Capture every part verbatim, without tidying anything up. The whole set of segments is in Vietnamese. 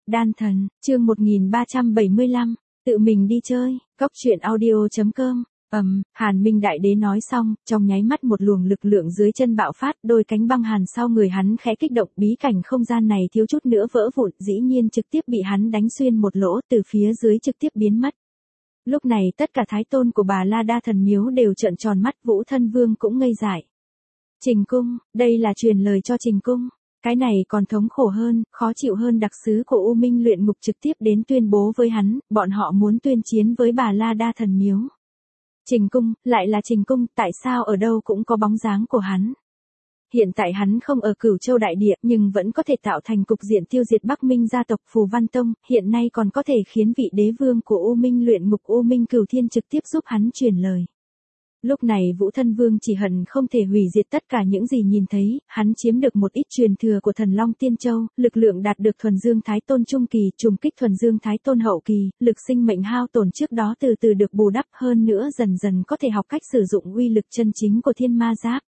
Đan thần, chương một nghìn ba trăm bảy mươi lăm, tự mình đi chơi, cốc truyện audio chấm com. Ầm, um, Hàn Minh Đại Đế nói xong, trong nháy mắt một luồng lực lượng dưới chân bạo phát, đôi cánh băng hàn sau người hắn khẽ kích động, bí cảnh không gian này thiếu chút nữa vỡ vụn, dĩ nhiên trực tiếp bị hắn đánh xuyên một lỗ, từ phía dưới trực tiếp biến mất. Lúc này tất cả thái tôn của Bà La Đa Thần Miếu đều trợn tròn mắt, Vũ Thân Vương cũng ngây dại. Trình cung, đây là truyền lời cho Trình cung. Cái này còn thống khổ hơn, khó chịu hơn đặc sứ của U Minh luyện ngục trực tiếp đến tuyên bố với hắn, bọn họ muốn tuyên chiến với Bà La Đa Thần Miếu. Trình cung, lại là Trình cung, tại sao ở đâu cũng có bóng dáng của hắn. Hiện tại hắn không ở Cửu Châu Đại Địa, nhưng vẫn có thể tạo thành cục diện tiêu diệt Bắc Minh gia tộc Phù Văn Tông, hiện nay còn có thể khiến vị đế vương của U Minh luyện ngục U Minh Cửu Thiên trực tiếp giúp hắn truyền lời. Lúc này Vũ Thân Vương chỉ hận không thể hủy diệt tất cả những gì nhìn thấy, hắn chiếm được một ít truyền thừa của Thần Long Tiên Châu, lực lượng đạt được Thuần Dương Thái Tôn Trung Kỳ, trùng kích Thuần Dương Thái Tôn Hậu Kỳ, lực sinh mệnh hao tổn trước đó từ từ được bù đắp, hơn nữa dần dần có thể học cách sử dụng uy lực chân chính của Thiên Ma Giáp.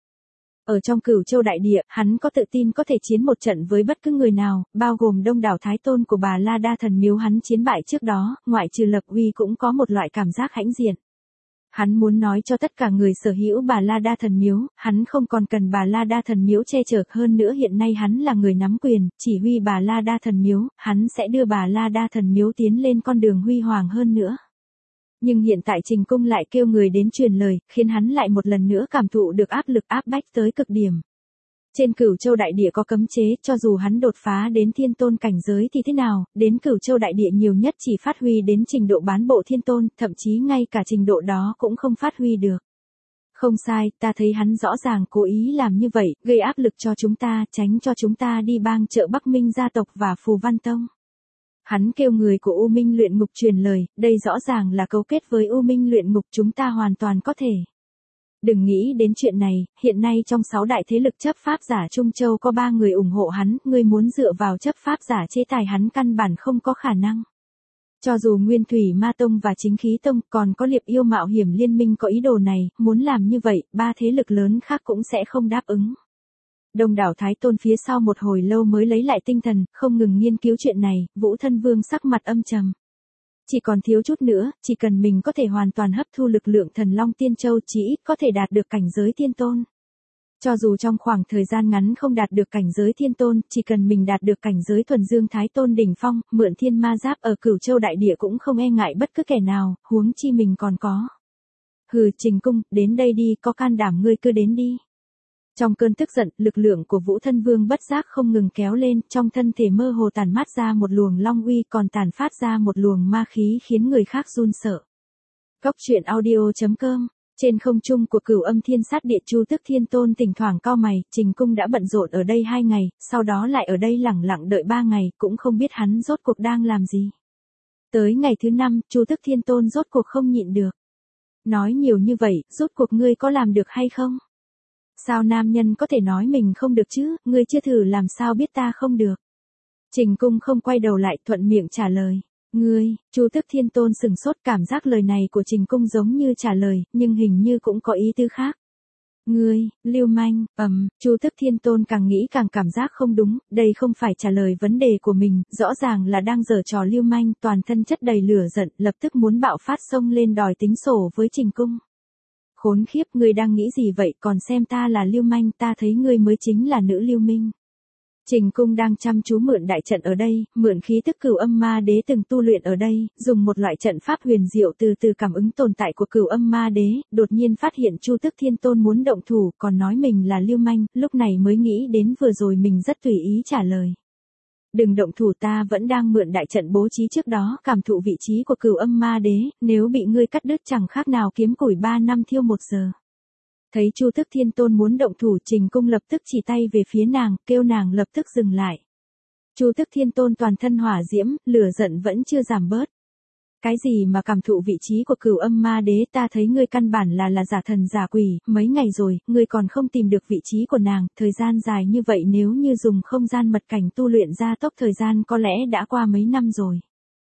Ở trong Cửu Châu Đại Địa, hắn có tự tin có thể chiến một trận với bất cứ người nào, bao gồm đông đảo thái tôn của Bà La Đa Thần Miếu hắn chiến bại trước đó, ngoại trừ Lập Uy cũng có một loại cảm giác hãnh diện. Hắn muốn nói cho tất cả người sở hữu Bà La Đa Thần Miếu, hắn không còn cần Bà La Đa Thần Miếu che chở, hơn nữa hiện nay hắn là người nắm quyền, chỉ huy Bà La Đa Thần Miếu, hắn sẽ đưa Bà La Đa Thần Miếu tiến lên con đường huy hoàng hơn nữa. Nhưng hiện tại Trình cung lại kêu người đến truyền lời, khiến hắn lại một lần nữa cảm thụ được áp lực áp bách tới cực điểm. Trên Cửu Châu Đại Địa có cấm chế, cho dù hắn đột phá đến thiên tôn cảnh giới thì thế nào, đến Cửu Châu Đại Địa nhiều nhất chỉ phát huy đến trình độ bán bộ thiên tôn, thậm chí ngay cả trình độ đó cũng không phát huy được. Không sai, ta thấy hắn rõ ràng cố ý làm như vậy, gây áp lực cho chúng ta, tránh cho chúng ta đi bang trợ Bắc Minh gia tộc và Phù Văn Tông. Hắn kêu người của U Minh luyện ngục truyền lời, đây rõ ràng là cấu kết với U Minh luyện ngục, chúng ta hoàn toàn có thể. Đừng nghĩ đến chuyện này, hiện nay trong sáu đại thế lực chấp pháp giả Trung Châu có ba người ủng hộ hắn, người muốn dựa vào chấp pháp giả chế tài hắn căn bản không có khả năng. Cho dù Nguyên Thủy Ma Tông và Chính Khí Tông còn có Liệp Yêu Mạo Hiểm liên minh có ý đồ này, muốn làm như vậy, ba thế lực lớn khác cũng sẽ không đáp ứng. Đông đảo thái tôn phía sau một hồi lâu mới lấy lại tinh thần, không ngừng nghiên cứu chuyện này, Vũ Thân Vương sắc mặt âm trầm. Chỉ còn thiếu chút nữa, chỉ cần mình có thể hoàn toàn hấp thu lực lượng Thần Long Tiên Châu, chỉ ít có thể đạt được cảnh giới thiên tôn. Cho dù trong khoảng thời gian ngắn không đạt được cảnh giới thiên tôn, chỉ cần mình đạt được cảnh giới Thuần Dương Thái Tôn đỉnh phong, mượn Thiên Ma Giáp ở Cửu Châu Đại Địa cũng không e ngại bất cứ kẻ nào, huống chi mình còn có. Hừ, Trình cung, đến đây đi, có can đảm ngươi cứ đến đi. Trong cơn tức giận, lực lượng của Vũ Thân Vương bất giác không ngừng kéo lên, trong thân thể mơ hồ tản mát ra một luồng long uy, còn tản phát ra một luồng ma khí khiến người khác run sợ. Cốc truyện audio chấm com. Trên không trung của Cửu Âm Thiên Sát Địa, Chu Tước Thiên Tôn thỉnh thoảng cau mày, Trình cung đã bận rộn ở đây hai ngày, sau đó lại ở đây lẳng lặng đợi ba ngày, cũng không biết hắn rốt cuộc đang làm gì. Tới ngày thứ năm, Chu Tước Thiên Tôn rốt cuộc không nhịn được. Nói nhiều như vậy, rốt cuộc ngươi có làm được hay không? Sao nam nhân có thể nói mình không được chứ, ngươi chưa thử làm sao biết ta không được. Trình cung không quay đầu lại, thuận miệng trả lời. Ngươi, Chu Tước Thiên Tôn sừng sốt, cảm giác lời này của Trình cung giống như trả lời, nhưng hình như cũng có ý tứ khác. Ngươi, lưu manh, ầm, um, Chu Tước Thiên Tôn càng nghĩ càng cảm giác không đúng, đây không phải trả lời vấn đề của mình, rõ ràng là đang giở trò lưu manh, toàn thân chất đầy lửa giận, lập tức muốn bạo phát xông lên đòi tính sổ với Trình cung. Khốn khiếp, ngươi đang nghĩ gì vậy, còn xem ta là lưu manh, ta thấy ngươi mới chính là nữ lưu minh. Trình cung đang chăm chú mượn đại trận ở đây, mượn khí tức Cửu Âm Ma Đế từng tu luyện ở đây, dùng một loại trận pháp huyền diệu từ từ cảm ứng tồn tại của Cửu Âm Ma Đế, đột nhiên phát hiện Chu Tước Thiên Tôn muốn động thủ, còn nói mình là lưu manh, lúc này mới nghĩ đến vừa rồi mình rất tùy ý trả lời. Đừng động thủ, ta vẫn đang mượn đại trận bố trí trước đó, cảm thụ vị trí của Cửu Âm Ma Đế, nếu bị ngươi cắt đứt chẳng khác nào kiếm củi ba năm thiêu một giờ. Thấy Chu Tước Thiên Tôn muốn động thủ, Trình cung lập tức chỉ tay về phía nàng, kêu nàng lập tức dừng lại. Chu Tước Thiên Tôn toàn thân hỏa diễm, lửa giận vẫn chưa giảm bớt. Cái gì mà cảm thụ vị trí của Cửu Âm Ma Đế, ta thấy ngươi căn bản là là giả thần giả quỷ, mấy ngày rồi, ngươi còn không tìm được vị trí của nàng, thời gian dài như vậy nếu như dùng không gian mật cảnh tu luyện ra tốc thời gian có lẽ đã qua mấy năm rồi.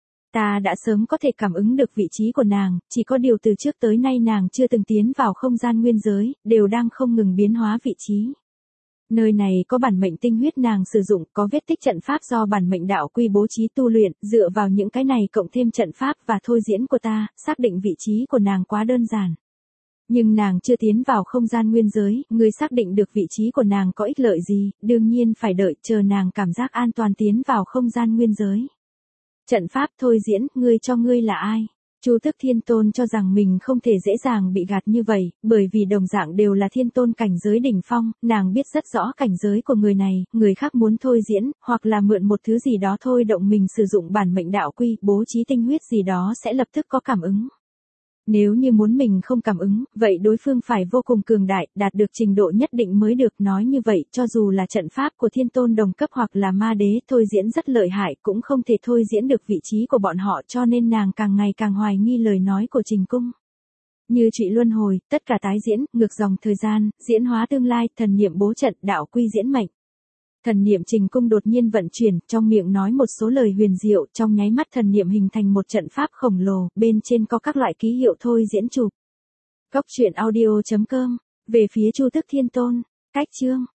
Ta đã sớm có thể cảm ứng được vị trí của nàng, chỉ có điều từ trước tới nay nàng chưa từng tiến vào không gian nguyên giới, đều đang không ngừng biến hóa vị trí. Nơi này có bản mệnh tinh huyết nàng sử dụng, có vết tích trận pháp do bản mệnh đạo quy bố trí tu luyện, dựa vào những cái này cộng thêm trận pháp và thôi diễn của ta, xác định vị trí của nàng quá đơn giản. Nhưng nàng chưa tiến vào không gian nguyên giới, ngươi xác định được vị trí của nàng có ích lợi gì, đương nhiên phải đợi chờ nàng cảm giác an toàn tiến vào không gian nguyên giới. Trận pháp thôi diễn, ngươi cho ngươi là ai? Chu Tước Thiên Tôn cho rằng mình không thể dễ dàng bị gạt như vậy, bởi vì đồng dạng đều là thiên tôn cảnh giới đỉnh phong, nàng biết rất rõ cảnh giới của người này, người khác muốn thôi diễn, hoặc là mượn một thứ gì đó thôi động mình sử dụng bản mệnh đạo quy, bố trí tinh huyết gì đó sẽ lập tức có cảm ứng. Nếu như muốn mình không cảm ứng, vậy đối phương phải vô cùng cường đại, đạt được trình độ nhất định mới được. Nói như vậy, cho dù là trận pháp của thiên tôn đồng cấp hoặc là ma đế thôi diễn rất lợi hại cũng không thể thôi diễn được vị trí của bọn họ, cho nên nàng càng ngày càng hoài nghi lời nói của Trình Cung. Như trụy luân hồi, tất cả tái diễn, ngược dòng thời gian, diễn hóa tương lai, thần niệm bố trận, đạo quy diễn mệnh. Thần niệm Trình Cung đột nhiên vận chuyển, trong miệng nói một số lời huyền diệu, trong nháy mắt thần niệm hình thành một trận pháp khổng lồ, bên trên có các loại ký hiệu thôi diễn chụp. Góc truyện audio chấm com, về phía Chu Tước Thiên Tôn, cách chương.